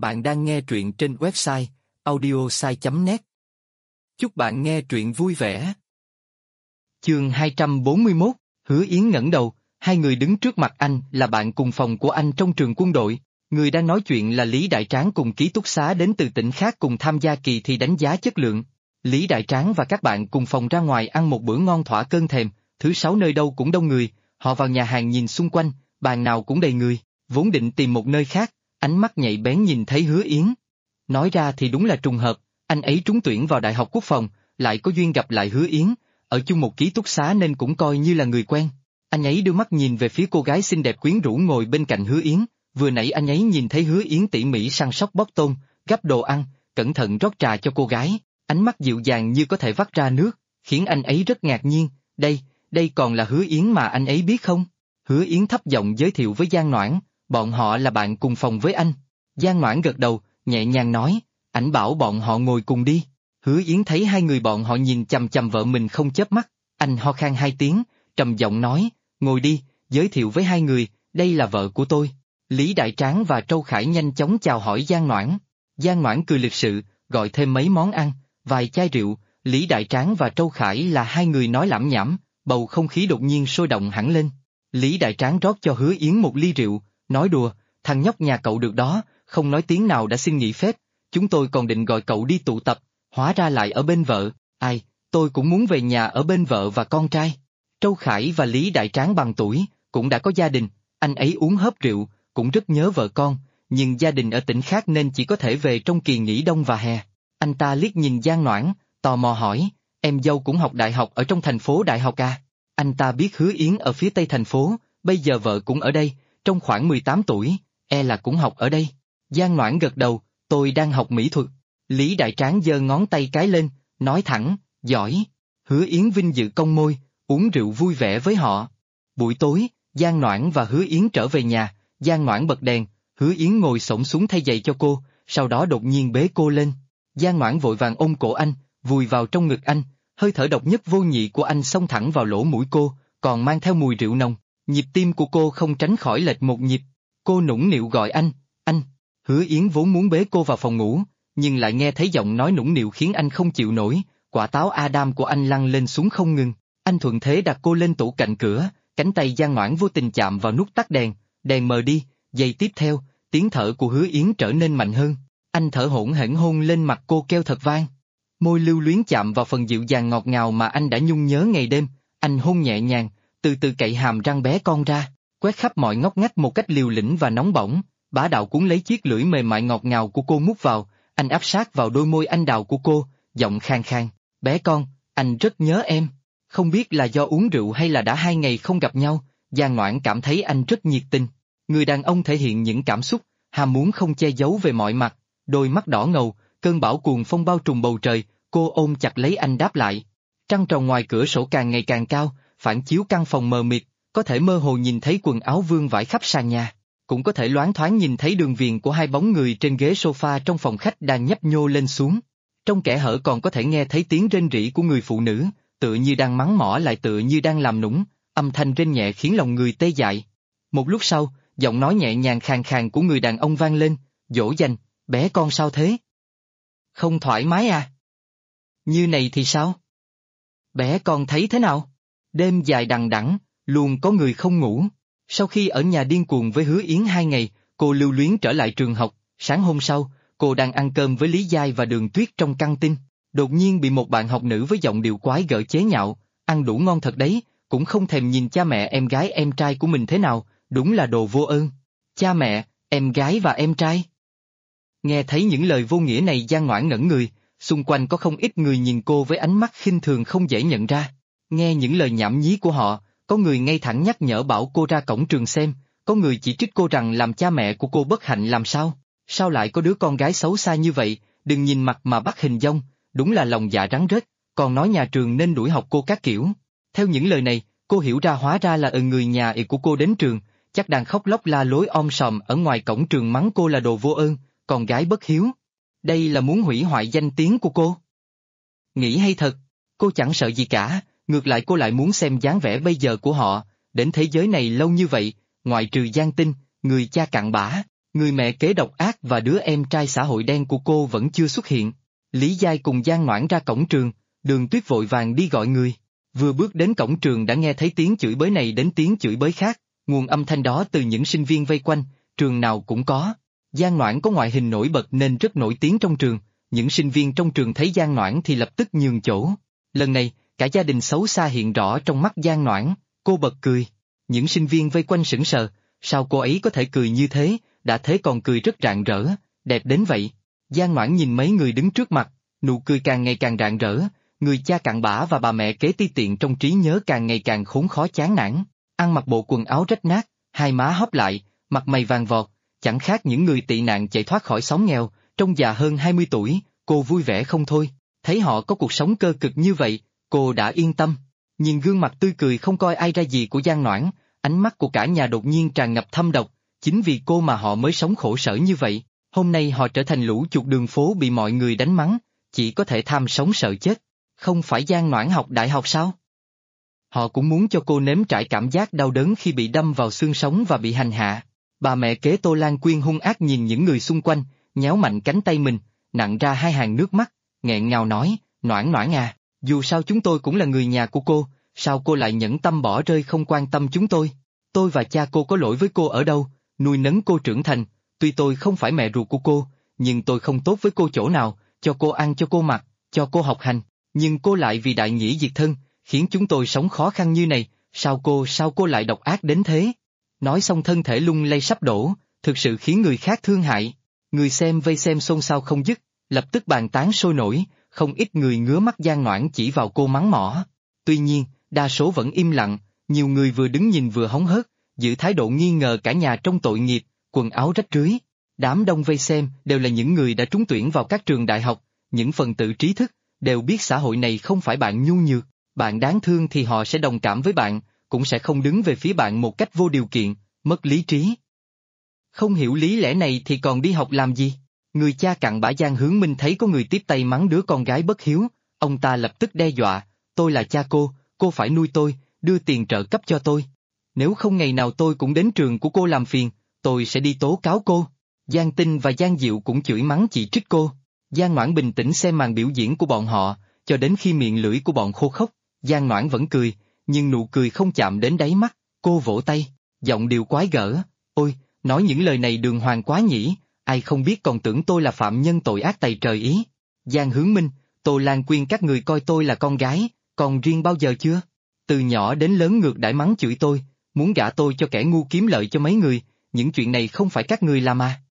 Bạn đang nghe truyện trên website audiosai.net. Chúc bạn nghe truyện vui vẻ. Chương 241, Hứa Yến ngẩng đầu, hai người đứng trước mặt anh là bạn cùng phòng của anh trong trường quân đội. Người đang nói chuyện là Lý Đại Tráng cùng ký túc xá đến từ tỉnh khác cùng tham gia kỳ thi đánh giá chất lượng. Lý Đại Tráng và các bạn cùng phòng ra ngoài ăn một bữa ngon thỏa cơn thèm, thứ sáu nơi đâu cũng đông người, họ vào nhà hàng nhìn xung quanh, bàn nào cũng đầy người, vốn định tìm một nơi khác, ánh mắt nhạy bén nhìn thấy Hứa Yến. Nói ra thì đúng là trùng hợp, anh ấy trúng tuyển vào Đại học Quốc phòng, lại có duyên gặp lại Hứa Yến, ở chung một ký túc xá nên cũng coi như là người quen. Anh ấy đưa mắt nhìn về phía cô gái xinh đẹp quyến rũ ngồi bên cạnh Hứa Yến, vừa nãy anh ấy nhìn thấy Hứa Yến tỉ mỉ săn sóc bóc tôm, gắp đồ ăn, cẩn thận rót trà cho cô gái, ánh mắt dịu dàng như có thể vắt ra nước, khiến anh ấy rất ngạc nhiên, đây còn là Hứa Yến mà anh ấy biết không? Hứa Yến thấp giọng giới thiệu với Giang Noãn, bọn họ là bạn cùng phòng với anh. Giang Noãn gật đầu, nhẹ nhàng nói, ảnh bảo bọn họ ngồi cùng đi. Hứa Yến thấy hai người bọn họ nhìn chằm chằm vợ mình không chớp mắt, anh ho khan hai tiếng, trầm giọng nói, ngồi đi, giới thiệu với hai người, đây là vợ của tôi. Lý Đại Tráng và Trâu Khải nhanh chóng chào hỏi Giang Noãn. Giang Noãn cười lịch sự, gọi thêm mấy món ăn, vài chai rượu. Lý Đại Tráng và Trâu Khải là hai người nói lảm nhảm, bầu không khí đột nhiên sôi động hẳn lên. Lý Đại Tráng rót cho Hứa Yến một ly rượu, nói đùa, thằng nhóc nhà cậu được đó, không nói tiếng nào đã xin nghỉ phép, chúng tôi còn định gọi cậu đi tụ tập, hóa ra lại ở bên vợ, ai, tôi cũng muốn về nhà ở bên vợ và con trai. Trâu Khải và Lý Đại Tráng bằng tuổi, cũng đã có gia đình, anh ấy uống hớp rượu, cũng rất nhớ vợ con, nhưng gia đình ở tỉnh khác nên chỉ có thể về trong kỳ nghỉ đông và hè. Anh ta liếc nhìn Giang Noãn, tò mò hỏi, em dâu cũng học đại học ở trong thành phố đại học à? Anh ta biết Hứa Yến ở phía tây thành phố, bây giờ vợ cũng ở đây, trong khoảng 18 tuổi, là cũng học ở đây. Giang Noãn gật đầu, tôi đang học mỹ thuật. Lý Đại Tráng giơ ngón tay cái lên, nói thẳng, giỏi. Hứa Yến vinh dự cong môi, uống rượu vui vẻ với họ. Buổi tối, Giang Noãn và Hứa Yến trở về nhà, Giang Noãn bật đèn, Hứa Yến ngồi xổm xuống thay giày cho cô, sau đó đột nhiên bế cô lên. Giang Noãn vội vàng ôm cổ anh, vùi vào trong ngực anh, hơi thở độc nhất vô nhị của anh xông thẳng vào lỗ mũi cô, còn mang theo mùi rượu nồng, nhịp tim của cô không tránh khỏi lệch một nhịp. Cô nũng nịu gọi anh. Hứa Yến vốn muốn bế cô vào phòng ngủ, nhưng lại nghe thấy giọng nói nũng nịu khiến anh không chịu nổi, quả táo Adam của anh lăn lên xuống không ngừng, anh thuận thế đặt cô lên tủ cạnh cửa, cánh tay Giang Noãn vô tình chạm vào nút tắt đèn, đèn mờ đi, giây tiếp theo, tiếng thở của Hứa Yến trở nên mạnh hơn, anh thở hổn hển hôn lên mặt cô kêu thật vang. Môi lưu luyến chạm vào phần dịu dàng ngọt ngào mà anh đã nhung nhớ ngày đêm, anh hôn nhẹ nhàng, từ từ cậy hàm răng bé con ra, quét khắp mọi ngóc ngách một cách liều lĩnh và nóng bỏng, bá đạo cuốn lấy chiếc lưỡi mềm mại ngọt ngào của cô mút vào, anh áp sát vào đôi môi anh đào của cô, giọng khàn khàn, bé con, anh rất nhớ em. Không biết là do uống rượu hay là đã 2 ngày không gặp nhau, Giang Noãn cảm thấy anh rất nhiệt tình. Người đàn ông thể hiện những cảm xúc, ham muốn không che giấu về mọi mặt, đôi mắt đỏ ngầu, cơn bão cuồng phong bao trùm bầu trời, cô ôm chặt lấy anh đáp lại. Trăng tròn ngoài cửa sổ càng ngày càng cao, phản chiếu căn phòng mờ mịt, có thể mơ hồ nhìn thấy quần áo vương vãi khắp sàn nhà, cũng có thể loáng thoáng nhìn thấy đường viền của hai bóng người trên ghế sofa trong phòng khách đang nhấp nhô lên xuống. Trong kẽ hở còn có thể nghe thấy tiếng rên rỉ của người phụ nữ, tựa như đang mắng mỏ lại tựa như đang làm nũng, âm thanh rên nhẹ khiến lòng người tê dại. Một lúc sau, giọng nói nhẹ nhàng khàn khàn của người đàn ông vang lên, dỗ dành, bé con sao thế? Không thoải mái à? Như này thì sao? Bé con thấy thế nào? Đêm dài đằng đẵng, luôn có người không ngủ. Sau khi ở nhà điên cuồng với Hứa Yến 2 ngày, cô lưu luyến trở lại trường học, sáng hôm sau, cô đang ăn cơm với Lý Giai và Đường Tuyết trong căng tin, đột nhiên bị một bạn học nữ với giọng điệu quái gở chế nhạo, ăn đủ ngon thật đấy, cũng không thèm nhìn cha mẹ em gái em trai của mình thế nào, đúng là đồ vô ơn. Cha mẹ, em gái và em trai. Nghe thấy những lời vô nghĩa này Giang Noãn ngẩn người, xung quanh có không ít người nhìn cô với ánh mắt khinh thường không dễ nhận ra. Nghe những lời nhảm nhí của họ, có người ngay thẳng nhắc nhở bảo cô ra cổng trường xem, có người chỉ trích cô rằng làm cha mẹ của cô bất hạnh làm sao lại có đứa con gái xấu xa như vậy, đừng nhìn mặt mà bắt hình dong, đúng là lòng dạ rắn rết, còn nói nhà trường nên đuổi học cô các kiểu. Theo những lời này, cô hiểu ra hóa ra là người nhà của cô đến trường, chắc đang khóc lóc la lối om sòm ở ngoài cổng trường mắng cô là đồ vô ơn, con gái bất hiếu. Đây là muốn hủy hoại danh tiếng của cô. Nghĩ hay thật, cô chẳng sợ gì cả, ngược lại cô lại muốn xem dáng vẻ bây giờ của họ, đến thế giới này lâu như vậy, ngoại trừ Giang Tinh, người cha cặn bã, Người mẹ kế độc ác và đứa em trai xã hội đen của cô vẫn chưa xuất hiện. Lý Giai cùng Giang Noãn ra cổng trường, Đường Tuyết vội vàng đi gọi người. Vừa bước đến cổng trường đã nghe thấy tiếng chửi bới này đến tiếng chửi bới khác, nguồn âm thanh đó từ những sinh viên vây quanh, trường nào cũng có. Giang Noãn có ngoại hình nổi bật nên rất nổi tiếng trong trường, những sinh viên trong trường thấy Giang Noãn thì lập tức nhường chỗ. Lần này, cả gia đình xấu xa hiện rõ trong mắt Giang Noãn, cô bật cười. Những sinh viên vây quanh sững sờ, sao cô ấy có thể cười như thế, đã thế còn cười rất rạng rỡ, đẹp đến vậy. Giang Noãn nhìn mấy người đứng trước mặt, nụ cười càng ngày càng rạng rỡ, người cha cặn bã và bà mẹ kế ti tiện trong trí nhớ càng ngày càng khốn khó chán nản, ăn mặc bộ quần áo rách nát, hai má hóp lại, mặt mày vàng vọt, chẳng khác những người tị nạn chạy thoát khỏi xóm nghèo, trông già hơn 20 tuổi, cô vui vẻ không thôi, thấy họ có cuộc sống cơ cực như vậy, cô đã yên tâm. Nhìn gương mặt tươi cười không coi ai ra gì của Giang Noãn, ánh mắt của cả nhà đột nhiên tràn ngập thâm độc, chính vì cô mà họ mới sống khổ sở như vậy, hôm nay họ trở thành lũ chuột đường phố bị mọi người đánh mắng, chỉ có thể tham sống sợ chết. Không phải Giang Noãn học đại học sao? Họ cũng muốn cho cô nếm trải cảm giác đau đớn khi bị đâm vào xương sống và bị hành hạ. Bà mẹ kế Tô Lan Quyên hung ác nhìn những người xung quanh, nhéo mạnh cánh tay mình, nặn ra hai hàng nước mắt, nghẹn ngào nói, Noãn Noãn à, dù sao chúng tôi cũng là người nhà của cô, sao cô lại nhẫn tâm bỏ rơi không quan tâm chúng tôi? Tôi và cha cô có lỗi với cô ở đâu, nuôi nấng cô trưởng thành, tuy tôi không phải mẹ ruột của cô, nhưng tôi không tốt với cô chỗ nào, cho cô ăn cho cô mặc, cho cô học hành, nhưng cô lại vì đại nghĩa diệt thân, khiến chúng tôi sống khó khăn như này, sao cô lại độc ác đến thế? Nói xong thân thể lung lay sắp đổ, thực sự khiến người khác thương hại. Người xem vây xem xôn xao không dứt, lập tức bàn tán sôi nổi, không ít người ngứa mắt Giang Noãn chỉ vào cô mắng mỏ. Tuy nhiên, đa số vẫn im lặng, nhiều người vừa đứng nhìn vừa hóng hớt, giữ thái độ nghi ngờ cả nhà trong tội nghiệp, quần áo rách rưới. Đám đông vây xem đều là những người đã trúng tuyển vào các trường đại học, những phần tử trí thức, đều biết xã hội này không phải bạn nhu nhược, bạn đáng thương thì họ sẽ đồng cảm với bạn, cũng sẽ không đứng về phía bạn một cách vô điều kiện, mất lý trí. Không hiểu lý lẽ này thì còn đi học làm gì? Người cha cặn bã Giang Hướng Minh thấy có người tiếp tay mắng đứa con gái bất hiếu, ông ta lập tức đe dọa, tôi là cha cô phải nuôi tôi, đưa tiền trợ cấp cho tôi. Nếu không ngày nào tôi cũng đến trường của cô làm phiền, tôi sẽ đi tố cáo cô. Giang Tinh và Giang Diệu cũng chửi mắng chỉ trích cô. Giang Noãn bình tĩnh xem màn biểu diễn của bọn họ, cho đến khi miệng lưỡi của bọn khô khốc, Giang Noãn vẫn cười, nhưng nụ cười không chạm đến đáy mắt, cô vỗ tay, giọng điệu quái gở, ôi, nói những lời này đường hoàng quá nhỉ, ai không biết còn tưởng tôi là phạm nhân tội ác tày trời ý. Giang Hướng Minh, Tô Lan Quyên các người coi tôi là con gái, còn riêng bao giờ chưa? Từ nhỏ đến lớn ngược đãi mắng chửi tôi, muốn gả tôi cho kẻ ngu kiếm lợi cho mấy người, những chuyện này không phải các người làm à?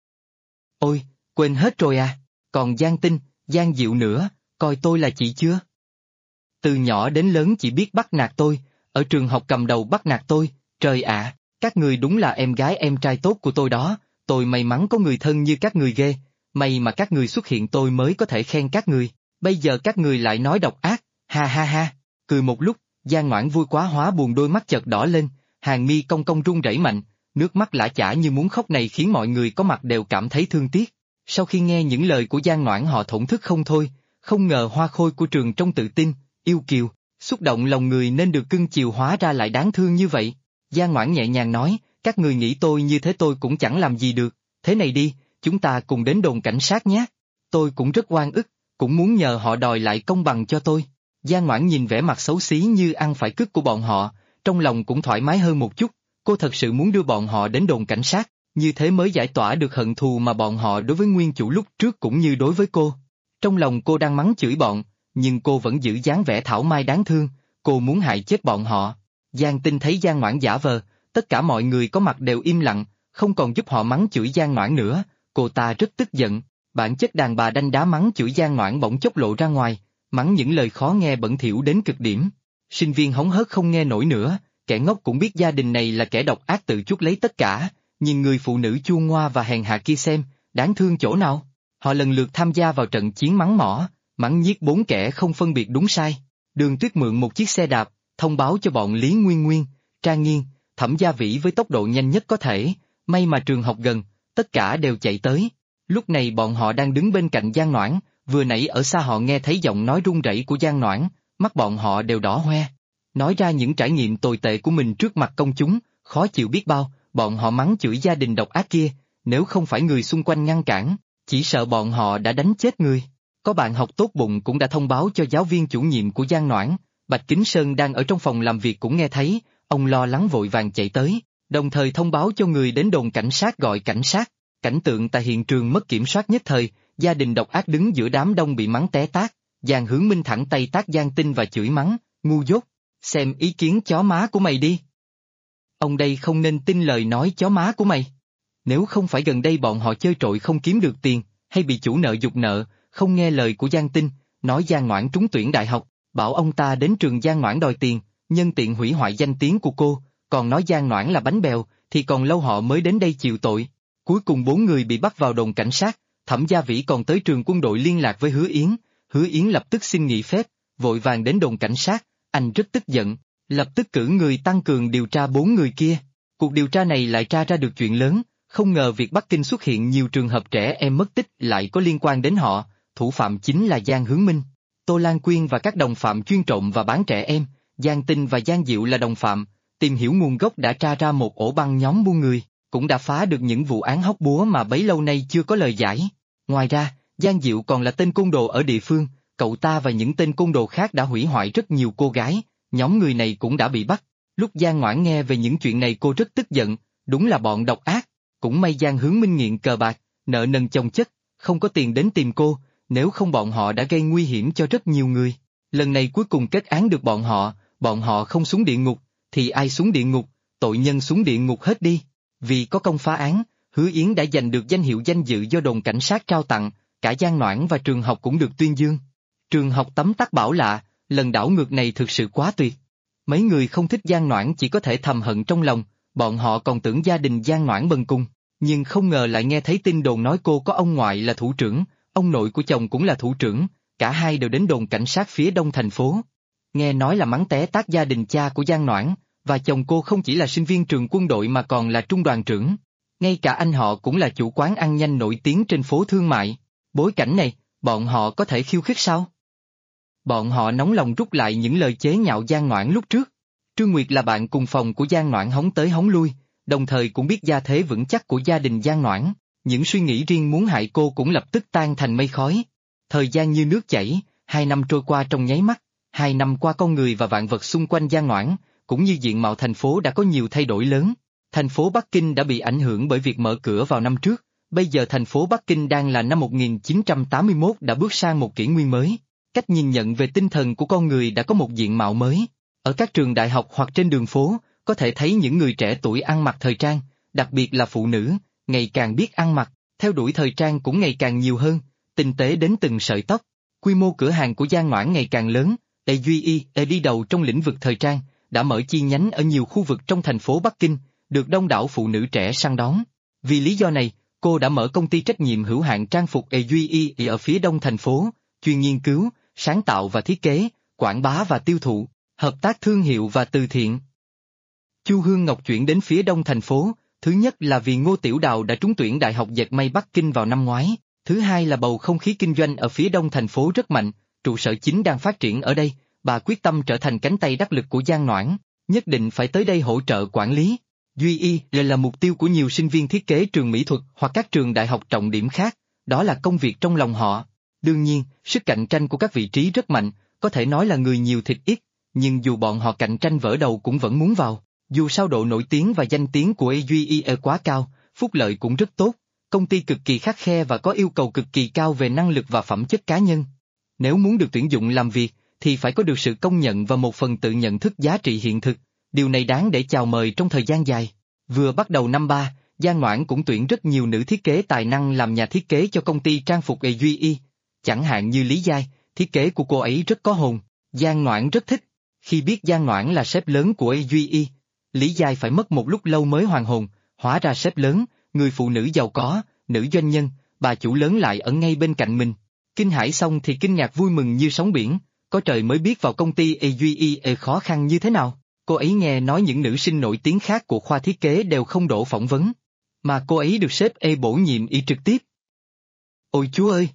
Ôi, quên hết rồi à, còn Giang Tinh, Giang Diệu nữa, coi tôi là chị chưa? Từ nhỏ đến lớn chỉ biết bắt nạt tôi, ở trường học cầm đầu bắt nạt tôi, trời ạ, các người đúng là em gái em trai tốt của tôi đó, tôi may mắn có người thân như các người ghê, may mà các người xuất hiện tôi mới có thể khen các người, bây giờ các người lại nói độc ác, ha ha ha, cười một lúc, Giang Noãn vui quá hóa buồn đôi mắt chợt đỏ lên, hàng mi cong cong run rẩy mạnh, nước mắt lã chả như muốn khóc này khiến mọi người có mặt đều cảm thấy thương tiếc. Sau khi nghe những lời của Giang Noãn họ thổn thức không thôi, không ngờ hoa khôi của trường trông tự tin, yêu kiều, xúc động lòng người nên được cưng chiều hóa ra lại đáng thương như vậy. Giang Noãn nhẹ nhàng nói, các người nghĩ tôi như thế tôi cũng chẳng làm gì được, thế này đi, chúng ta cùng đến đồn cảnh sát nhé. Tôi cũng rất oan ức, cũng muốn nhờ họ đòi lại công bằng cho tôi. Giang Noãn nhìn vẻ mặt xấu xí như ăn phải cứt của bọn họ, trong lòng cũng thoải mái hơn một chút, cô thật sự muốn đưa bọn họ đến đồn cảnh sát, như thế mới giải tỏa được hận thù mà bọn họ đối với nguyên chủ lúc trước cũng như đối với cô. Trong lòng cô đang mắng chửi bọn, nhưng cô vẫn giữ dáng vẻ thảo mai đáng thương, cô muốn hại chết bọn họ. Giang Tinh thấy Giang Noãn giả vờ, tất cả mọi người có mặt đều im lặng, không còn giúp họ mắng chửi Giang Noãn nữa, cô ta rất tức giận, bản chất đàn bà đanh đá mắng chửi Giang Noãn bỗng chốc lộ ra ngoài, mắng những lời khó nghe bẩn thỉu đến cực điểm. Sinh viên hóng hớt không nghe nổi nữa, kẻ ngốc cũng biết gia đình này là kẻ độc ác tự chuốc lấy tất cả, nhưng người phụ nữ chua ngoa và hèn hạ kia xem, đáng thương chỗ nào. Họ lần lượt tham gia vào trận chiến mắng mỏ, mắng nhiếc bốn kẻ không phân biệt đúng sai. Đường Tuyết mượn một chiếc xe đạp, thông báo cho bọn Lý Nguyên Nguyên, Trang Nghiên, Thẩm Gia Vĩ với tốc độ nhanh nhất có thể, may mà trường học gần, tất cả đều chạy tới. Lúc này bọn họ đang đứng bên cạnh Giang Noãn, vừa nãy ở xa họ nghe thấy giọng nói run rẩy của Giang Noãn, mắt bọn họ đều đỏ hoe. Nói ra những trải nghiệm tồi tệ của mình trước mặt công chúng, khó chịu biết bao, bọn họ mắng chửi gia đình độc ác kia, nếu không phải người xung quanh ngăn cản, chỉ sợ bọn họ đã đánh chết người. Có bạn học tốt bụng cũng đã thông báo cho giáo viên chủ nhiệm của Giang Noãn, Bạch Kính Sơn đang ở trong phòng làm việc cũng nghe thấy, ông lo lắng vội vàng chạy tới, đồng thời thông báo cho người đến đồn cảnh sát gọi cảnh sát. Cảnh tượng tại hiện trường mất kiểm soát nhất thời, gia đình độc ác đứng giữa đám đông bị mắng té tát, Giang Hướng Minh thẳng tay tát Giang Tinh và chửi mắng, ngu dốt, xem ý kiến chó má của mày đi. Ông đây không nên tin lời nói chó má của mày. Nếu không phải gần đây bọn họ chơi trội không kiếm được tiền, hay bị chủ nợ giục nợ, không nghe lời của Giang Tinh, nói Giang Noãn trúng tuyển đại học, bảo ông ta đến trường Giang Noãn đòi tiền, nhân tiện hủy hoại danh tiếng của cô, còn nói Giang Noãn là bánh bèo, thì còn lâu họ mới đến đây chịu tội. Cuối cùng 4 người bị bắt vào đồn cảnh sát, Thẩm Gia Vĩ còn tới trường quân đội liên lạc với Hứa Yến lập tức xin nghỉ phép, vội vàng đến đồn cảnh sát, anh rất tức giận, lập tức cử người tăng cường điều tra 4 người kia. Cuộc điều tra này lại tra ra được chuyện lớn, không ngờ việc Bắc Kinh xuất hiện nhiều trường hợp trẻ em mất tích lại có liên quan đến họ, thủ phạm chính là Giang Hướng Minh. Tô Lan Quyên và các đồng phạm chuyên trộm và bán trẻ em, Giang Tinh và Giang Diệu là đồng phạm, tìm hiểu nguồn gốc đã tra ra một ổ băng nhóm buôn người, cũng đã phá được những vụ án hóc búa mà bấy lâu nay chưa có lời giải. Ngoài ra, Giang Diệu còn là tên côn đồ ở địa phương, cậu ta và những tên côn đồ khác đã hủy hoại rất nhiều cô gái, nhóm người này cũng đã bị bắt. Lúc Giang Ngoãn nghe về những chuyện này cô rất tức giận, đúng là bọn độc ác, cũng may Giang Hướng Minh nghiện cờ bạc, nợ nần chồng chất, không có tiền đến tìm cô, nếu không bọn họ đã gây nguy hiểm cho rất nhiều người. Lần này cuối cùng kết án được bọn họ không xuống địa ngục, thì ai xuống địa ngục, tội nhân xuống địa ngục hết đi. Vì có công phá án, Hứa Yến đã giành được danh hiệu danh dự do đồn cảnh sát trao tặng, cả Giang Noãn và trường học cũng được tuyên dương. Trường học tấm tắc bảo lạ, lần đảo ngược này thực sự quá tuyệt. Mấy người không thích Giang Noãn chỉ có thể thầm hận trong lòng, bọn họ còn tưởng gia đình Giang Noãn bần cùng, nhưng không ngờ lại nghe thấy tin đồn nói cô có ông ngoại là thủ trưởng, ông nội của chồng cũng là thủ trưởng, cả hai đều đến đồn cảnh sát phía đông thành phố. Nghe nói là mắng té tát gia đình cha của Giang Noãn, và chồng cô không chỉ là sinh viên trường quân đội mà còn là trung đoàn trưởng. Ngay cả anh họ cũng là chủ quán ăn nhanh nổi tiếng trên phố thương mại. Bối cảnh này, bọn họ có thể khiêu khích sao? Bọn họ nóng lòng rút lại những lời chế nhạo Giang Noãn lúc trước. Trương Nguyệt là bạn cùng phòng của Giang Noãn hóng tới hóng lui, đồng thời cũng biết gia thế vững chắc của gia đình Giang Noãn, những suy nghĩ riêng muốn hại cô cũng lập tức tan thành mây khói. Thời gian như nước chảy, 2 năm trôi qua trong nháy mắt, 2 năm qua con người và vạn vật xung quanh Giang Noãn, cũng như diện mạo thành phố đã có nhiều thay đổi lớn. Thành phố Bắc Kinh đã bị ảnh hưởng bởi việc mở cửa vào năm trước, bây giờ thành phố Bắc Kinh đang là năm 1981 đã bước sang một kỷ nguyên mới. Cách nhìn nhận về tinh thần của con người đã có một diện mạo mới. Ở các trường đại học hoặc trên đường phố, có thể thấy những người trẻ tuổi ăn mặc thời trang, đặc biệt là phụ nữ, ngày càng biết ăn mặc, theo đuổi thời trang cũng ngày càng nhiều hơn, tinh tế đến từng sợi tóc. Quy mô cửa hàng của Giang Noãn ngày càng lớn, Aduy đi đầu trong lĩnh vực thời trang, đã mở chi nhánh ở nhiều khu vực trong thành phố Bắc Kinh, được đông đảo phụ nữ trẻ săn đón. Vì lý do này, cô đã mở công ty trách nhiệm hữu hạn trang phục Aduy ở phía đông thành phố, chuyên nghiên cứu, sáng tạo và thiết kế, quảng bá và tiêu thụ, hợp tác thương hiệu và từ thiện. Chu Hương Ngọc chuyển đến phía đông thành phố, thứ nhất là vì Ngô Tiểu Đào đã trúng tuyển Đại học Dệt may Bắc Kinh vào năm ngoái, thứ hai là bầu không khí kinh doanh ở phía đông thành phố rất mạnh, trụ sở chính đang phát triển ở đây, bà quyết tâm trở thành cánh tay đắc lực của Giang Noãn, nhất định phải tới đây hỗ trợ quản lý. Duy y là mục tiêu của nhiều sinh viên thiết kế trường mỹ thuật hoặc các trường đại học trọng điểm khác, đó là công việc trong lòng họ. Đương nhiên, sức cạnh tranh của các vị trí rất mạnh, có thể nói là người nhiều thịt ít, nhưng dù bọn họ cạnh tranh vỡ đầu cũng vẫn muốn vào. Dù sao độ nổi tiếng và danh tiếng của AUIE quá cao, phúc lợi cũng rất tốt, công ty cực kỳ khắt khe và có yêu cầu cực kỳ cao về năng lực và phẩm chất cá nhân. Nếu muốn được tuyển dụng làm việc, thì phải có được sự công nhận và một phần tự nhận thức giá trị hiện thực, điều này đáng để chào mời trong thời gian dài. Vừa bắt đầu năm 3, Giang Noãn cũng tuyển rất nhiều nữ thiết kế tài năng làm nhà thiết kế cho công ty trang phục AUIE, chẳng hạn như Lý Giai, thiết kế của cô ấy rất có hồn, Giang Noãn rất thích. Khi biết Giang Noãn là sếp lớn của AUIE, Lý Giai phải mất một lúc lâu mới hoàn hồn, hóa ra sếp lớn, người phụ nữ giàu có, nữ doanh nhân, bà chủ lớn lại ở ngay bên cạnh mình. Kinh hãi xong thì kinh ngạc vui mừng như sóng biển, có trời mới biết vào công ty AUIE khó khăn như thế nào. Cô ấy nghe nói những nữ sinh nổi tiếng khác của khoa thiết kế đều không đỗ phỏng vấn, mà cô ấy được sếp bổ nhiệm y trực tiếp. Ôi chúa ơi!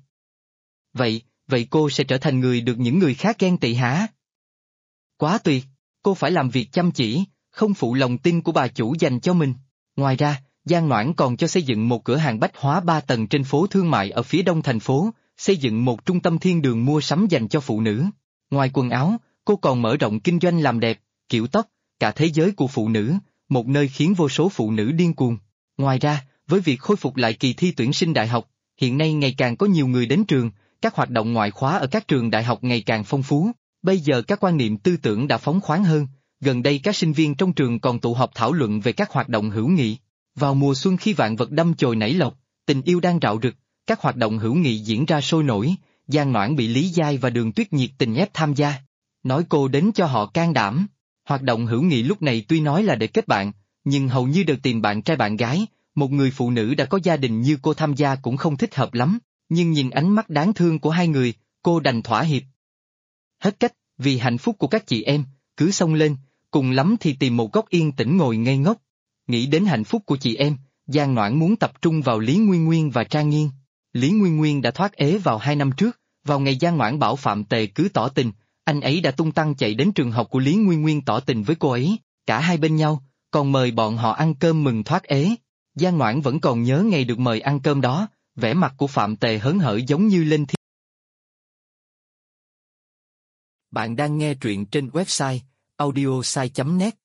Vậy cô sẽ trở thành người được những người khác ghen tị hả? Quá tuyệt, cô phải làm việc chăm chỉ, không phụ lòng tin của bà chủ dành cho mình. Ngoài ra, Giang Noãn còn cho xây dựng một cửa hàng bách hóa 3 tầng trên phố thương mại ở phía đông thành phố, xây dựng một trung tâm thiên đường mua sắm dành cho phụ nữ. Ngoài quần áo, cô còn mở rộng kinh doanh làm đẹp, kiểu tóc, cả thế giới của phụ nữ, một nơi khiến vô số phụ nữ điên cuồng. Ngoài ra, với việc khôi phục lại kỳ thi tuyển sinh đại học, hiện nay ngày càng có nhiều người đến trường, các hoạt động ngoại khóa ở các trường đại học ngày càng phong phú. Bây giờ các quan niệm tư tưởng đã phóng khoáng hơn, gần đây các sinh viên trong trường còn tụ họp thảo luận về các hoạt động hữu nghị. Vào mùa xuân khi vạn vật đâm chồi nảy lộc, tình yêu đang rạo rực, các hoạt động hữu nghị diễn ra sôi nổi, Giang Noãn bị Lý Giai và Đường Tuyết nhiệt tình ép tham gia. Nói cô đến cho họ can đảm. Hoạt động hữu nghị lúc này tuy nói là để kết bạn, nhưng hầu như đều tìm bạn trai bạn gái, một người phụ nữ đã có gia đình như cô tham gia cũng không thích hợp lắm, nhưng nhìn ánh mắt đáng thương của hai người, cô đành thỏa hiệp. Hết cách, vì hạnh phúc của các chị em, cứ xông lên, cùng lắm thì tìm một góc yên tĩnh ngồi ngây ngốc. Nghĩ đến hạnh phúc của chị em, Giang Noãn muốn tập trung vào Lý Nguyên Nguyên và Trang Nghiên. Lý Nguyên Nguyên đã thoát ế vào 2 năm trước, vào ngày Giang Noãn bảo Phạm Tề cứ tỏ tình, anh ấy đã tung tăng chạy đến trường học của Lý Nguyên Nguyên tỏ tình với cô ấy, cả hai bên nhau, còn mời bọn họ ăn cơm mừng thoát ế. Giang Noãn vẫn còn nhớ ngày được mời ăn cơm đó, vẻ mặt của Phạm Tề hớn hở giống như lên thiên. Bạn đang nghe truyện trên website audiosai.net.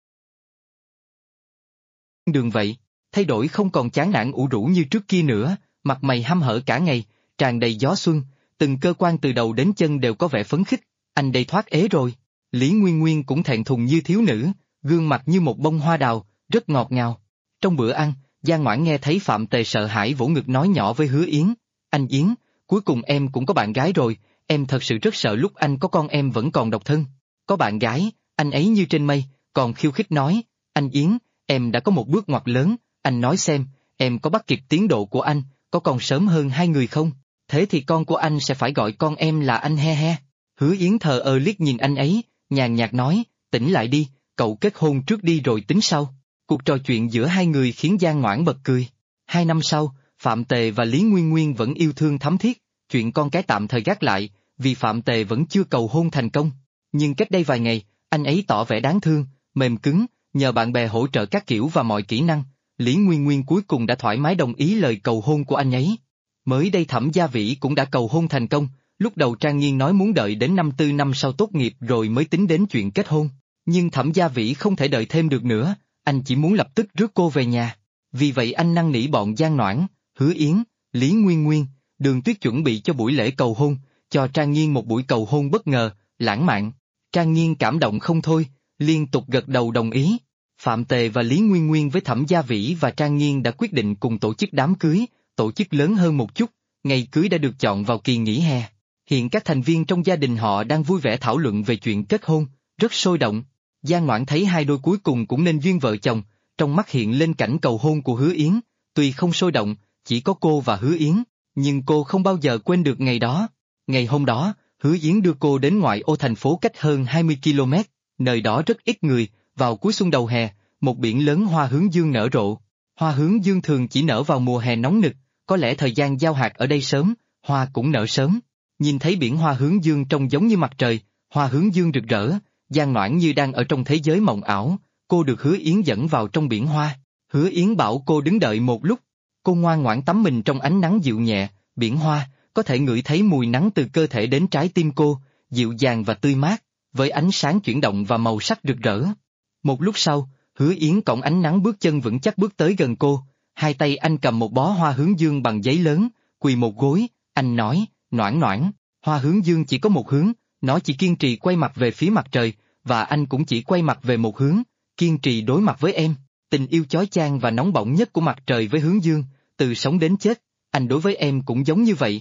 Đường vậy, thay đổi không còn chán nản ủ rũ như trước kia nữa, mặt mày hăm hở cả ngày, tràn đầy gió xuân, từng cơ quan từ đầu đến chân đều có vẻ phấn khích, anh đây thoát ế rồi. Lý Nguyên Nguyên cũng thẹn thùng như thiếu nữ, gương mặt như một bông hoa đào, rất ngọt ngào. Trong bữa ăn, Giang Noãn nghe thấy Phạm Tề sợ hãi vỗ ngực nói nhỏ với Hứa Yến, anh Yến, cuối cùng em cũng có bạn gái rồi, em thật sự rất sợ lúc anh có con em vẫn còn độc thân. Có bạn gái, anh ấy như trên mây, còn khiêu khích nói, anh Yến, em đã có một bước ngoặt lớn, anh nói xem, em có bắt kịp tiến độ của anh, có còn sớm hơn hai người không? Thế thì con của anh sẽ phải gọi con em là anh he he. Hứa Yến thờ ơ liếc nhìn anh ấy, nhàn nhạt nói, tỉnh lại đi, cậu kết hôn trước đi rồi tính sau. Cuộc trò chuyện giữa hai người khiến Giang Noãn bật cười. 2 năm sau, Phạm Tề và Lý Nguyên Nguyên vẫn yêu thương thắm thiết, chuyện con cái tạm thời gác lại, vì Phạm Tề vẫn chưa cầu hôn thành công. Nhưng cách đây vài ngày, anh ấy tỏ vẻ đáng thương, mềm cứng, nhờ bạn bè hỗ trợ các kiểu và mọi kỹ năng, Lý Nguyên Nguyên cuối cùng đã thoải mái đồng ý lời cầu hôn của anh ấy. Mới đây Thẩm Gia Vĩ cũng đã cầu hôn thành công, lúc đầu Trang Nghiên nói muốn đợi đến năm 4 năm sau tốt nghiệp rồi mới tính đến chuyện kết hôn, nhưng Thẩm Gia Vĩ không thể đợi thêm được nữa, anh chỉ muốn lập tức rước cô về nhà. Vì vậy anh năn nỉ bọn Giang Noãn, Hứa Yến, Lý Nguyên Nguyên, Đường Tuyết chuẩn bị cho buổi lễ cầu hôn, cho Trang Nghiên một buổi cầu hôn bất ngờ, lãng mạn. Trang Nghiên cảm động không thôi, liên tục gật đầu đồng ý. Phạm Tề và Lý Nguyên Nguyên với Thẩm Gia Vĩ và Trang Nghiên đã quyết định cùng tổ chức đám cưới, tổ chức lớn hơn một chút, ngày cưới đã được chọn vào kỳ nghỉ hè. Hiện các thành viên trong gia đình họ đang vui vẻ thảo luận về chuyện kết hôn, rất sôi động. Giang Noãn thấy hai đôi cuối cùng cũng nên duyên vợ chồng, trong mắt hiện lên cảnh cầu hôn của Hứa Yến, tuy không sôi động, chỉ có cô và Hứa Yến, nhưng cô không bao giờ quên được ngày đó. Ngày hôm đó, Hứa Yến đưa cô đến ngoại ô thành phố cách hơn 20 km, nơi đó rất ít người, vào cuối xuân đầu hè, một biển lớn hoa hướng dương nở rộ. Hoa hướng dương thường chỉ nở vào mùa hè nóng nực, có lẽ thời gian gieo hạt ở đây sớm, hoa cũng nở sớm. Nhìn thấy biển hoa hướng dương trông giống như mặt trời, hoa hướng dương rực rỡ, Giang Noãn như đang ở trong thế giới mộng ảo, cô được Hứa Yến dẫn vào trong biển hoa. Hứa Yến bảo cô đứng đợi một lúc, cô ngoan ngoãn tắm mình trong ánh nắng dịu nhẹ, biển hoa, có thể ngửi thấy mùi nắng từ cơ thể đến trái tim cô, dịu dàng và tươi mát, với ánh sáng chuyển động và màu sắc rực rỡ. Một lúc sau, Hứa Yến cõng ánh nắng bước chân vững chắc bước tới gần cô, hai tay anh cầm một bó hoa hướng dương bằng giấy lớn, quỳ một gối, anh nói, Noãn Noãn, hoa hướng dương chỉ có một hướng, nó chỉ kiên trì quay mặt về phía mặt trời, và anh cũng chỉ quay mặt về một hướng, kiên trì đối mặt với em. Tình yêu chói chang và nóng bỏng nhất của mặt trời với hướng dương, từ sống đến chết, anh đối với em cũng giống như vậy.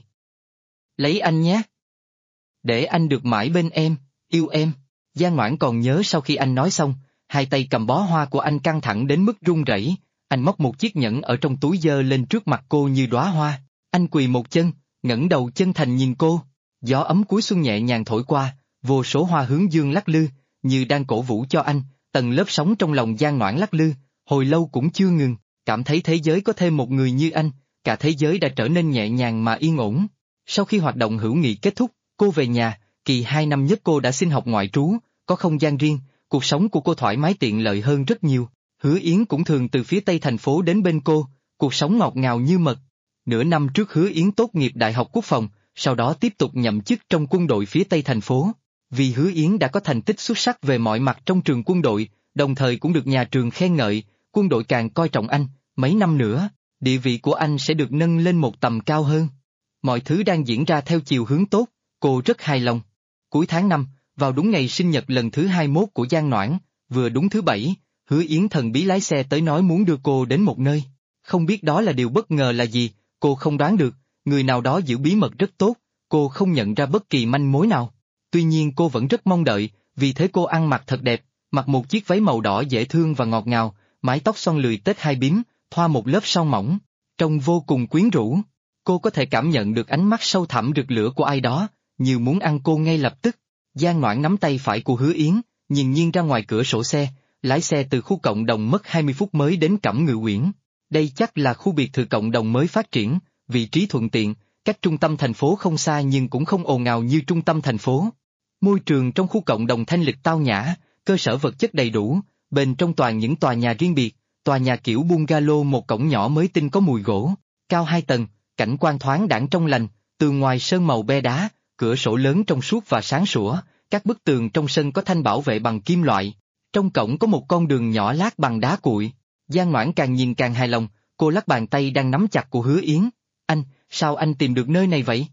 Lấy anh nhé. Để anh được mãi bên em, yêu em. Giang Noãn còn nhớ sau khi anh nói xong, hai tay cầm bó hoa của anh căng thẳng đến mức run rẩy, anh móc một chiếc nhẫn ở trong túi giơ lên trước mặt cô như đóa hoa, anh quỳ một chân, ngẩng đầu chân thành nhìn cô, gió ấm cuối xuân nhẹ nhàng thổi qua, vô số hoa hướng dương lắc lư, như đang cổ vũ cho anh, tầng lớp sóng trong lòng Giang Noãn lắc lư, hồi lâu cũng chưa ngừng, cảm thấy thế giới có thêm một người như anh, cả thế giới đã trở nên nhẹ nhàng mà yên ổn. Sau khi hoạt động hữu nghị kết thúc, cô về nhà, kỳ 2 năm nhất cô đã xin học ngoại trú, có không gian riêng, cuộc sống của cô thoải mái tiện lợi hơn rất nhiều. Hứa Yến cũng thường từ phía tây thành phố đến bên cô, cuộc sống ngọt ngào như mật. Nửa năm trước Hứa Yến tốt nghiệp Đại học Quốc phòng, sau đó tiếp tục nhậm chức trong quân đội phía tây thành phố. Vì Hứa Yến đã có thành tích xuất sắc về mọi mặt trong trường quân đội, đồng thời cũng được nhà trường khen ngợi, quân đội càng coi trọng anh, mấy năm nữa, địa vị của anh sẽ được nâng lên một tầm cao hơn. Mọi thứ đang diễn ra theo chiều hướng tốt, cô rất hài lòng. Cuối tháng 5, vào đúng ngày sinh nhật lần thứ 21 của Giang Noãn, vừa đúng thứ Bảy, Hứa Yến thần bí lái xe tới nói muốn đưa cô đến một nơi. Không biết đó là điều bất ngờ là gì, cô không đoán được, người nào đó giữ bí mật rất tốt, cô không nhận ra bất kỳ manh mối nào. Tuy nhiên cô vẫn rất mong đợi, vì thế cô ăn mặc thật đẹp, mặc một chiếc váy màu đỏ dễ thương và ngọt ngào, mái tóc xoăn lười tết hai bím, thoa một lớp son mỏng, trông vô cùng quyến rũ. Cô có thể cảm nhận được ánh mắt sâu thẳm rực lửa của ai đó, như muốn ăn cô ngay lập tức. Giang Noãn nắm tay phải của Hứa Yến, nhìn nghiêng ra ngoài cửa sổ xe, lái xe từ khu cộng đồng mất 20 phút mới đến Cẩm Ngự Uyển. Đây chắc là khu biệt thự cộng đồng mới phát triển, vị trí thuận tiện, cách trung tâm thành phố không xa nhưng cũng không ồn ào như trung tâm thành phố. Môi trường trong khu cộng đồng thanh lịch tao nhã, cơ sở vật chất đầy đủ, bên trong toàn những tòa nhà riêng biệt, tòa nhà kiểu bungalow một cổng nhỏ mới tinh có mùi gỗ, cao 2 tầng, cảnh quan thoáng đãng trong lành, tường ngoài sơn màu be đá, cửa sổ lớn trong suốt và sáng sủa, các bức tường trong sân có thanh bảo vệ bằng kim loại. Trong cổng có một con đường nhỏ lát bằng đá cuội. Giang Noãn càng nhìn càng hài lòng, cô lắc bàn tay đang nắm chặt của Hứa Yến. Anh, sao anh tìm được nơi này vậy?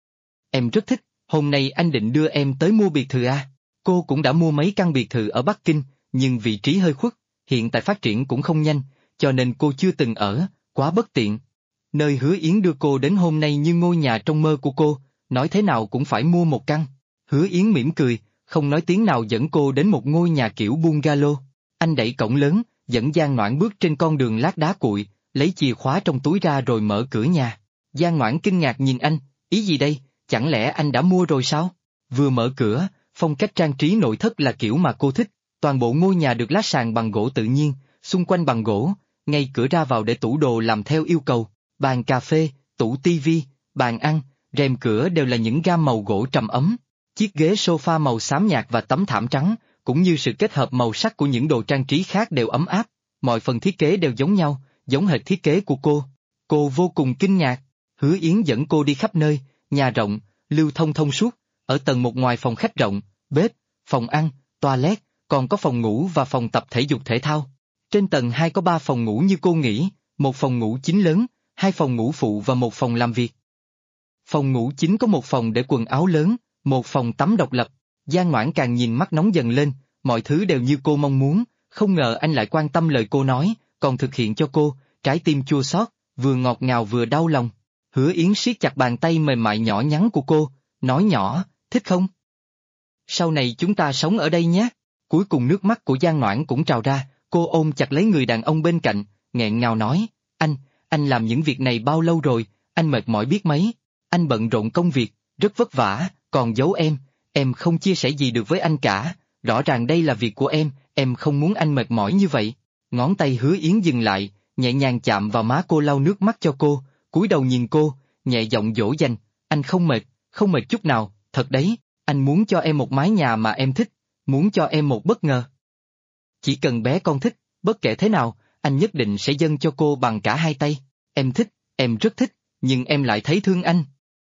Em rất thích, hôm nay anh định đưa em tới mua biệt thự à? Cô cũng đã mua mấy căn biệt thự ở Bắc Kinh, nhưng vị trí hơi khuất, hiện tại phát triển cũng không nhanh, cho nên cô chưa từng ở, quá bất tiện. Nơi Hứa Yến đưa cô đến hôm nay như ngôi nhà trong mơ của cô, nói thế nào cũng phải mua một căn. Hứa Yến mỉm cười, không nói tiếng nào dẫn cô đến một ngôi nhà kiểu bungalow. Anh đẩy cổng lớn, dẫn Giang Noãn bước trên con đường lát đá cuội, lấy chìa khóa trong túi ra rồi mở cửa nhà. Giang Noãn kinh ngạc nhìn anh, ý gì đây, chẳng lẽ anh đã mua rồi sao? Vừa mở cửa, phong cách trang trí nội thất là kiểu mà cô thích, toàn bộ ngôi nhà được lát sàn bằng gỗ tự nhiên, xung quanh bằng gỗ, ngay cửa ra vào để tủ đồ làm theo yêu cầu, bàn cà phê, tủ tivi, bàn ăn, rèm cửa đều là những gam màu gỗ trầm ấm. Chiếc ghế sofa màu xám nhạt và tấm thảm trắng, cũng như sự kết hợp màu sắc của những đồ trang trí khác đều ấm áp, mọi phần thiết kế đều giống nhau, giống hệt thiết kế của cô. Cô vô cùng kinh ngạc, Hứa Yến dẫn cô đi khắp nơi, nhà rộng, lưu thông thông suốt, ở tầng 1 ngoài phòng khách rộng, bếp, phòng ăn, toilet, còn có phòng ngủ và phòng tập thể dục thể thao. Trên tầng 2 có 3 phòng ngủ như cô nghĩ, một phòng ngủ chính lớn, 2 phòng ngủ phụ và một phòng làm việc. Phòng ngủ chính có một phòng để quần áo lớn, một phòng tắm độc lập. Giang Noãn càng nhìn mắt nóng dần lên, mọi thứ đều như cô mong muốn, không ngờ anh lại quan tâm lời cô nói, còn thực hiện cho cô, trái tim chua xót, vừa ngọt ngào vừa đau lòng. Hứa Yến siết chặt bàn tay mềm mại nhỏ nhắn của cô, nói nhỏ, thích không? Sau này chúng ta sống ở đây nhé. Cuối cùng nước mắt của Giang Noãn cũng trào ra, cô ôm chặt lấy người đàn ông bên cạnh, nghẹn ngào nói, anh làm những việc này bao lâu rồi, anh mệt mỏi biết mấy, anh bận rộn công việc, rất vất vả, còn giấu em không chia sẻ gì được với anh cả, rõ ràng đây là việc của em không muốn anh mệt mỏi như vậy. Ngón tay Hứa Yến dừng lại, nhẹ nhàng chạm vào má cô lau nước mắt cho cô, cúi đầu nhìn cô, nhẹ giọng dỗ dành, anh không mệt chút nào, thật đấy, anh muốn cho em một mái nhà mà em thích, muốn cho em một bất ngờ. Chỉ cần bé con thích, bất kể thế nào, anh nhất định sẽ dâng cho cô bằng cả hai tay, em thích, em rất thích, nhưng em lại thấy thương anh.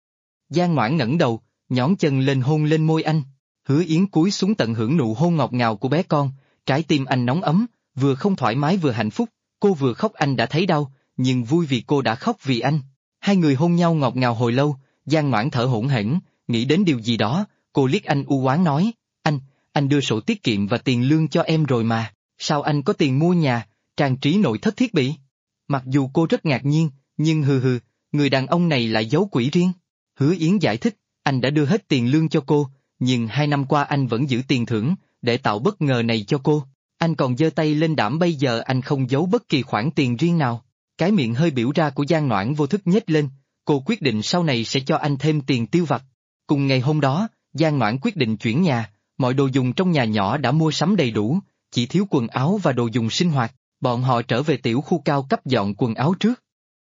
Giang Noãn ngẩng đầu, nhón chân lên hôn lên môi anh, Hứa Yến cúi xuống tận hưởng nụ hôn ngọt ngào của bé con, trái tim anh nóng ấm, vừa không thoải mái vừa hạnh phúc, cô vừa khóc anh đã thấy đau, nhưng vui vì cô đã khóc vì anh. Hai người hôn nhau ngọt ngào hồi lâu, Giang Noãn thở hổn hển, nghĩ đến điều gì đó, cô liếc anh u oán nói, anh đưa sổ tiết kiệm và tiền lương cho em rồi mà, sao anh có tiền mua nhà, trang trí nội thất thiết bị? Mặc dù cô rất ngạc nhiên, nhưng người đàn ông này lại giấu quỷ riêng. Hứa Yến giải thích, anh đã đưa hết tiền lương cho cô, nhưng 2 năm qua anh vẫn giữ tiền thưởng, để tạo bất ngờ này cho cô. Anh còn giơ tay lên đảm bây giờ anh không giấu bất kỳ khoản tiền riêng nào. Cái miệng hơi biểu ra của Giang Noãn vô thức nhếch lên, cô quyết định sau này sẽ cho anh thêm tiền tiêu vặt. Cùng ngày hôm đó, Giang Noãn quyết định chuyển nhà, mọi đồ dùng trong nhà nhỏ đã mua sắm đầy đủ, chỉ thiếu quần áo và đồ dùng sinh hoạt, bọn họ trở về tiểu khu cao cấp dọn quần áo trước.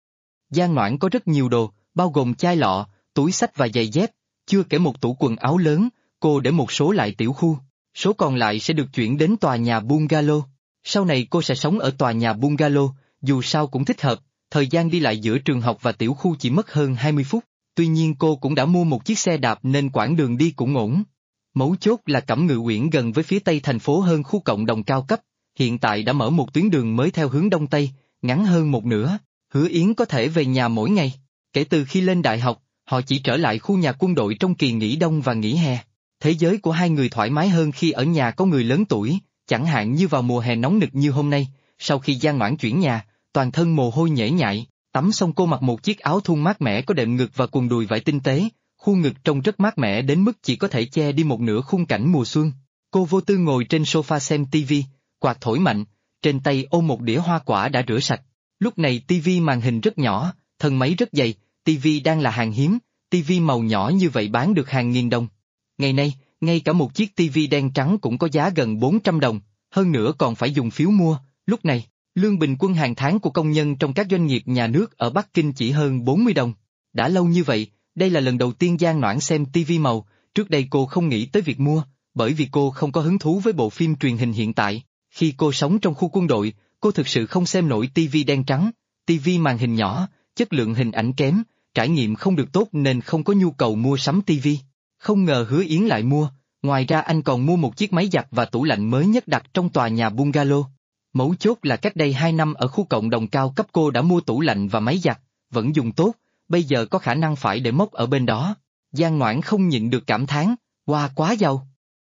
Giang Noãn có rất nhiều đồ, bao gồm chai lọ, túi xách và giày dép, chưa kể một tủ quần áo lớn, cô để một số lại tiểu khu, số còn lại sẽ được chuyển đến tòa nhà bungalow. Sau này cô sẽ sống ở tòa nhà bungalow, dù sao cũng thích hợp, thời gian đi lại giữa trường học và tiểu khu chỉ mất hơn 20 phút. Tuy nhiên cô cũng đã mua một chiếc xe đạp nên quãng đường đi cũng ổn. Mấu chốt là Cẩm Ngự Uyển gần với phía tây thành phố hơn khu cộng đồng cao cấp, hiện tại đã mở một tuyến đường mới theo hướng đông tây, ngắn hơn một nửa. Hứa Yến có thể về nhà mỗi ngày. Kể từ khi lên đại học, họ chỉ trở lại khu nhà quân đội trong kỳ nghỉ đông và nghỉ hè. Thế giới của hai người thoải mái hơn khi ở nhà có người lớn tuổi, chẳng hạn như vào mùa hè nóng nực như hôm nay, sau khi Giang Ngoãn chuyển nhà, toàn thân mồ hôi nhễ nhại, tắm xong cô mặc một chiếc áo thun mát mẻ có đệm ngực và quần đùi vải tinh tế, khu ngực trông rất mát mẻ đến mức chỉ có thể che đi một nửa khung cảnh mùa xuân. Cô vô tư ngồi trên sofa xem tivi, quạt thổi mạnh, trên tay ôm một đĩa hoa quả đã rửa sạch. Lúc này tivi màn hình rất nhỏ, thân máy rất dày, tivi đang là hàng hiếm, tivi màu nhỏ như vậy bán được hàng nghìn đồng. Ngày nay, ngay cả một chiếc tivi đen trắng cũng có giá gần 400 đồng, hơn nữa còn phải dùng phiếu mua. Lúc này, lương bình quân hàng tháng của công nhân trong các doanh nghiệp nhà nước ở Bắc Kinh chỉ hơn 40 đồng. Đã lâu như vậy, đây là lần đầu tiên Giang Noãn xem tivi màu, trước đây cô không nghĩ tới việc mua, bởi vì cô không có hứng thú với bộ phim truyền hình hiện tại. Khi cô sống trong khu quân đội, cô thực sự không xem nổi tivi đen trắng, tivi màn hình nhỏ, chất lượng hình ảnh kém, trải nghiệm không được tốt nên không có nhu cầu mua sắm tivi. Không ngờ Hứa Yến lại mua, ngoài ra anh còn mua một chiếc máy giặt và tủ lạnh mới nhất đặt trong tòa nhà bungalow. Mấu chốt là cách đây 2 năm ở khu cộng đồng cao cấp cô đã mua tủ lạnh và máy giặt, vẫn dùng tốt, bây giờ có khả năng phải để mốc ở bên đó. Giang Ngoãn không nhịn được cảm thán, wow quá giàu.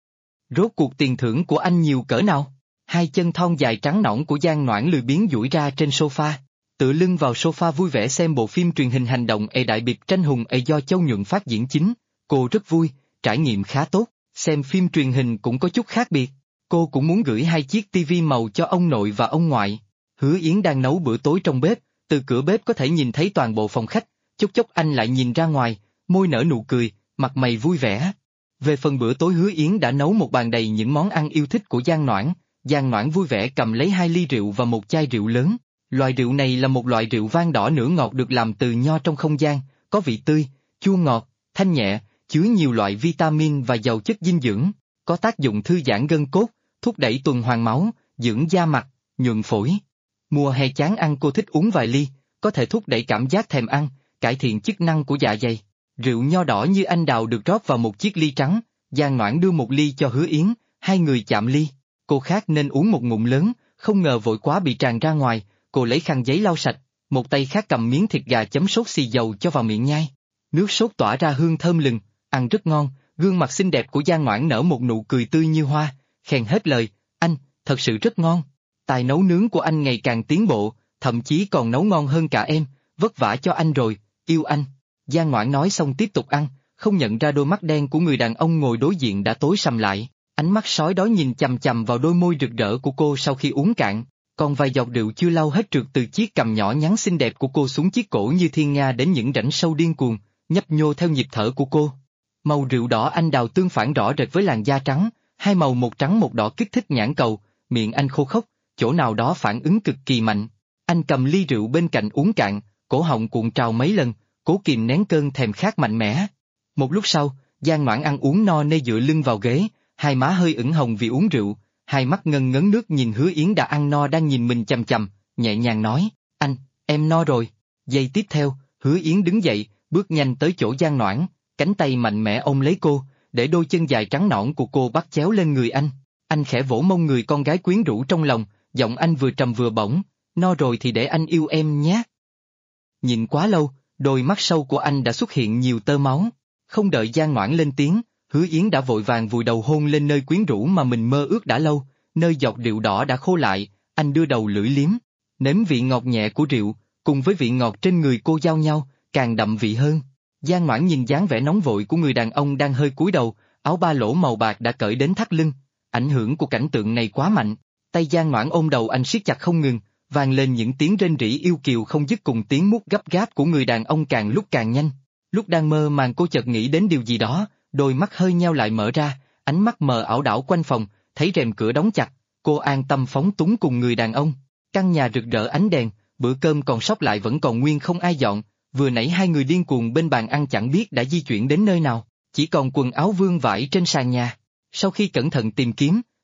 Rốt cuộc tiền thưởng của anh nhiều cỡ nào? Hai chân thon dài trắng nõn của Giang Noãn lười biếng duỗi ra trên sofa, tựa lưng vào sofa vui vẻ xem bộ phim truyền hình hành động Đại Biệt Tranh Hùng do Châu Nhuận Phát diễn chính. Cô rất vui, trải nghiệm khá tốt, xem phim truyền hình cũng có chút khác biệt. Cô cũng muốn gửi 2 chiếc tivi màu cho ông nội và ông ngoại. Hứa Yến đang nấu bữa tối trong bếp, từ cửa bếp có thể nhìn thấy toàn bộ phòng khách, chốc chốc anh lại nhìn ra ngoài, môi nở nụ cười, mặt mày vui vẻ. Về phần bữa tối Hứa Yến đã nấu một bàn đầy những món ăn yêu thích của Giang Noãn. Giang Noãn vui vẻ cầm lấy 2 ly rượu và một chai rượu lớn. Loại rượu này là một loại rượu vang đỏ nửa ngọt được làm từ nho trong không gian, có vị tươi, chua ngọt, thanh nhẹ, chứa nhiều loại vitamin và giàu chất dinh dưỡng, có tác dụng thư giãn gân cốt, thúc đẩy tuần hoàn máu, dưỡng da mặt, nhuận phổi. Mùa hè chán ăn cô thích uống vài ly, có thể thúc đẩy cảm giác thèm ăn, cải thiện chức năng của dạ dày. Rượu nho đỏ như anh đào được rót vào một chiếc ly trắng, Giang Noãn đưa một ly cho Hứa Yến, hai người chạm ly. Cô khát nên uống một ngụm lớn, không ngờ vội quá bị tràn ra ngoài, cô lấy khăn giấy lau sạch, một tay khác cầm miếng thịt gà chấm sốt xì dầu cho vào miệng nhai. Nước sốt tỏa ra hương thơm lừng, ăn rất ngon, gương mặt xinh đẹp của Giang Noãn nở một nụ cười tươi như hoa, khen hết lời, anh, thật sự rất ngon. Tài nấu nướng của anh ngày càng tiến bộ, thậm chí còn nấu ngon hơn cả em, vất vả cho anh rồi, yêu anh. Giang Noãn nói xong tiếp tục ăn, không nhận ra đôi mắt đen của người đàn ông ngồi đối diện đã tối sầm lại, ánh mắt sói đói nhìn chằm chằm vào đôi môi rực rỡ của cô sau khi uống cạn, còn vài giọt rượu chưa lau hết trượt từ chiếc cằm nhỏ nhắn xinh đẹp của cô xuống chiếc cổ như thiên nga đến những rãnh sâu điên cuồng, nhấp nhô theo nhịp thở của cô. Màu rượu đỏ anh đào tương phản rõ rệt với làn da trắng, hai màu một trắng một đỏ kích thích nhãn cầu, miệng anh khô khốc, chỗ nào đó phản ứng cực kỳ mạnh. Anh cầm ly rượu bên cạnh uống cạn, cổ họng cuộn trào mấy lần, cố kìm nén cơn thèm khát mạnh mẽ. Một lúc sau, Giang Noãn ăn uống no nê dựa lưng vào ghế, hai má hơi ửng hồng vì uống rượu, hai mắt ngân ngấn nước nhìn Hứa Yến đã ăn no đang nhìn mình chằm chằm, nhẹ nhàng nói, anh, em no rồi. Giây tiếp theo, Hứa Yến đứng dậy, bước nhanh tới chỗ Giang Noãn, cánh tay mạnh mẽ ôm lấy cô, để đôi chân dài trắng nõn của cô bắt chéo lên người anh. Anh khẽ vỗ mông người con gái quyến rũ trong lòng, giọng anh vừa trầm vừa bổng, no rồi thì để anh yêu em nhé. Nhìn quá lâu, đôi mắt sâu của anh đã xuất hiện nhiều tơ máu, không đợi Giang Noãn lên tiếng, Hứa Yến đã vội vàng vùi đầu hôn lên nơi quyến rũ mà mình mơ ước đã lâu, nơi giọt rượu đỏ đã khô lại, anh đưa đầu lưỡi liếm, nếm vị ngọt nhẹ của rượu, cùng với vị ngọt trên người cô giao nhau, càng đậm vị hơn. Giang Noãn nhìn dáng vẻ nóng vội của người đàn ông đang hơi cúi đầu, áo ba lỗ màu bạc đã cởi đến thắt lưng, ảnh hưởng của cảnh tượng này quá mạnh, tay Giang Noãn ôm đầu anh siết chặt không ngừng, vang lên những tiếng rên rỉ yêu kiều không dứt cùng tiếng mút gấp gáp của người đàn ông càng lúc càng nhanh. Lúc đang mơ màng cô chợt nghĩ đến điều gì đó, đôi mắt hơi nheo lại mở ra, ánh mắt mờ ảo đảo quanh phòng, thấy rèm cửa đóng chặt, cô an tâm phóng túng cùng người đàn ông. Căn nhà rực rỡ ánh đèn, bữa cơm còn sót lại vẫn còn nguyên không ai dọn, vừa nãy hai người điên cuồng bên bàn ăn chẳng biết đã di chuyển đến nơi nào, chỉ còn quần áo vương vãi trên sàn nhà. Sau khi cẩn thận tìm kiếm,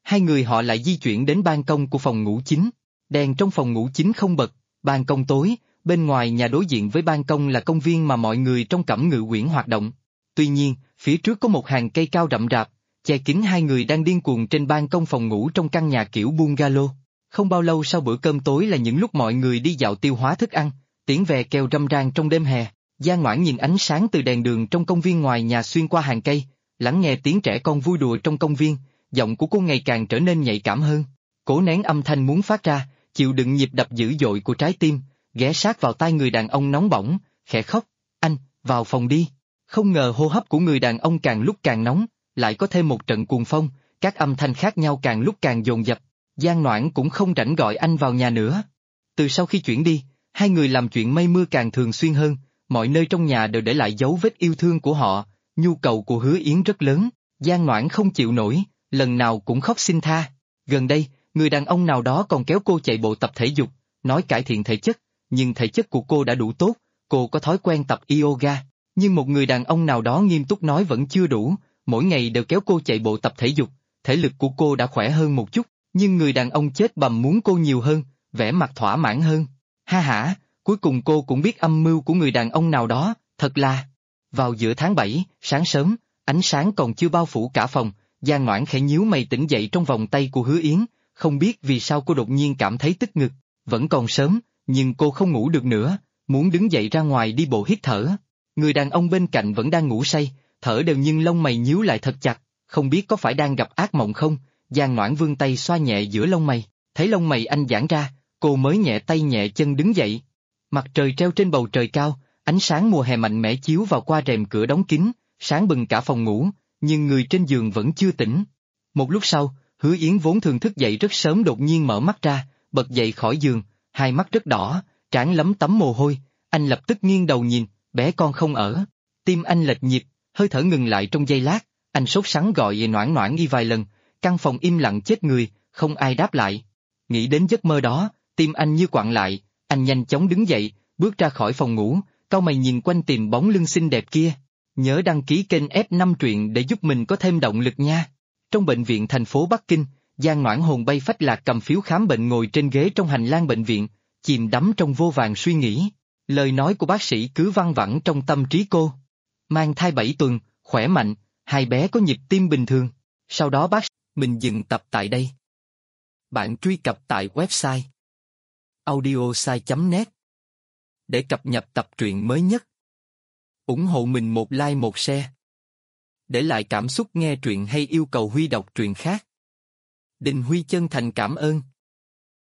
Hai người họ lại di chuyển đến ban công của phòng ngủ chính. Đèn trong phòng ngủ chính không bật, ban công tối, bên ngoài nhà đối diện với ban công là công viên mà mọi người trong Cẩm Ngự Uyển hoạt động. Tuy nhiên, phía trước có một hàng cây cao rậm rạp, che kín hai người đang điên cuồng trên ban công phòng ngủ trong căn nhà kiểu bungalow. Không bao lâu sau bữa cơm tối là những lúc mọi người đi dạo tiêu hóa thức ăn, tiếng ve kêu râm ran trong đêm hè. Giang Ngoãn nhìn ánh sáng từ đèn đường trong công viên ngoài nhà xuyên qua hàng cây, lắng nghe tiếng trẻ con vui đùa trong công viên, giọng của cô ngày càng trở nên nhạy cảm hơn. Cố nén âm thanh muốn phát ra, chịu đựng nhịp đập dữ dội của trái tim, ghé sát vào tai người đàn ông nóng bỏng, khẽ khóc, anh, vào phòng đi. Không ngờ hô hấp của người đàn ông càng lúc càng nóng, lại có thêm một trận cuồng phong, các âm thanh khác nhau càng lúc càng dồn dập. Giang Noãn cũng không rảnh gọi anh vào nhà nữa. Từ sau khi chuyển đi, hai người làm chuyện mây mưa càng thường xuyên hơn, mọi nơi trong nhà đều để lại dấu vết yêu thương của họ, nhu cầu của Hứa Yến rất lớn, Giang Noãn không chịu nổi, lần nào cũng khóc xin tha. Gần đây, người đàn ông nào đó còn kéo cô chạy bộ tập thể dục, nói cải thiện thể chất, nhưng thể chất của cô đã đủ tốt, cô có thói quen tập yoga, nhưng một người đàn ông nào đó nghiêm túc nói vẫn chưa đủ, mỗi ngày đều kéo cô chạy bộ tập thể dục, thể lực của cô đã khỏe hơn một chút, nhưng người đàn ông chết bầm muốn cô nhiều hơn, vẻ mặt thỏa mãn hơn. Ha ha, cuối cùng cô cũng biết âm mưu của người đàn ông nào đó, thật là... Vào giữa tháng 7, sáng sớm, ánh sáng còn chưa bao phủ cả phòng, Giang Noãn khẽ nhíu mày tỉnh dậy trong vòng tay của Hứa Yến, không biết vì sao cô đột nhiên cảm thấy tức ngực, vẫn còn sớm, nhưng cô không ngủ được nữa, muốn đứng dậy ra ngoài đi bộ hít thở. Người đàn ông bên cạnh vẫn đang ngủ say, thở đều nhưng lông mày nhíu lại thật chặt, không biết có phải đang gặp ác mộng không. Giang Noãn vươn tay xoa nhẹ giữa lông mày, thấy lông mày anh giãn ra, cô mới nhẹ tay nhẹ chân đứng dậy. Mặt trời treo trên bầu trời cao, ánh sáng mùa hè mạnh mẽ chiếu vào qua rèm cửa đóng kín, sáng bừng cả phòng ngủ, nhưng người trên giường vẫn chưa tỉnh. Một lúc sau, Hứa Yến vốn thường thức dậy rất sớm đột nhiên mở mắt ra, bật dậy khỏi giường, hai mắt rất đỏ, trán lấm tấm mồ hôi, anh lập tức nghiêng đầu nhìn, bé con không ở. Tim anh lệch nhịp, hơi thở ngừng lại trong giây lát, anh sốt sắng gọi Noãn Noãn y vài lần, căn phòng im lặng chết người, không ai đáp lại. Nghĩ đến giấc mơ đó, tim anh như quặn lại, anh nhanh chóng đứng dậy, bước ra khỏi phòng ngủ, cau mày nhìn quanh tìm bóng lưng xinh đẹp kia. Nhớ đăng ký kênh F5 truyện để giúp mình có thêm động lực nha. Trong bệnh viện thành phố Bắc Kinh, Giang Noãn hồn bay phách lạc cầm phiếu khám bệnh ngồi trên ghế trong hành lang bệnh viện, chìm đắm trong vô vàn suy nghĩ. Lời nói của bác sĩ cứ văng vẳng trong tâm trí cô. Mang thai 7 tuần, khỏe mạnh, hai bé có nhịp tim bình thường. Sau đó mình dừng tập tại đây. Bạn truy cập tại website audiosai.net để cập nhật tập truyện mới nhất. Ủng hộ mình một like một share. Để lại cảm xúc nghe truyện hay yêu cầu Huy đọc truyện khác. Đình Huy chân thành cảm ơn.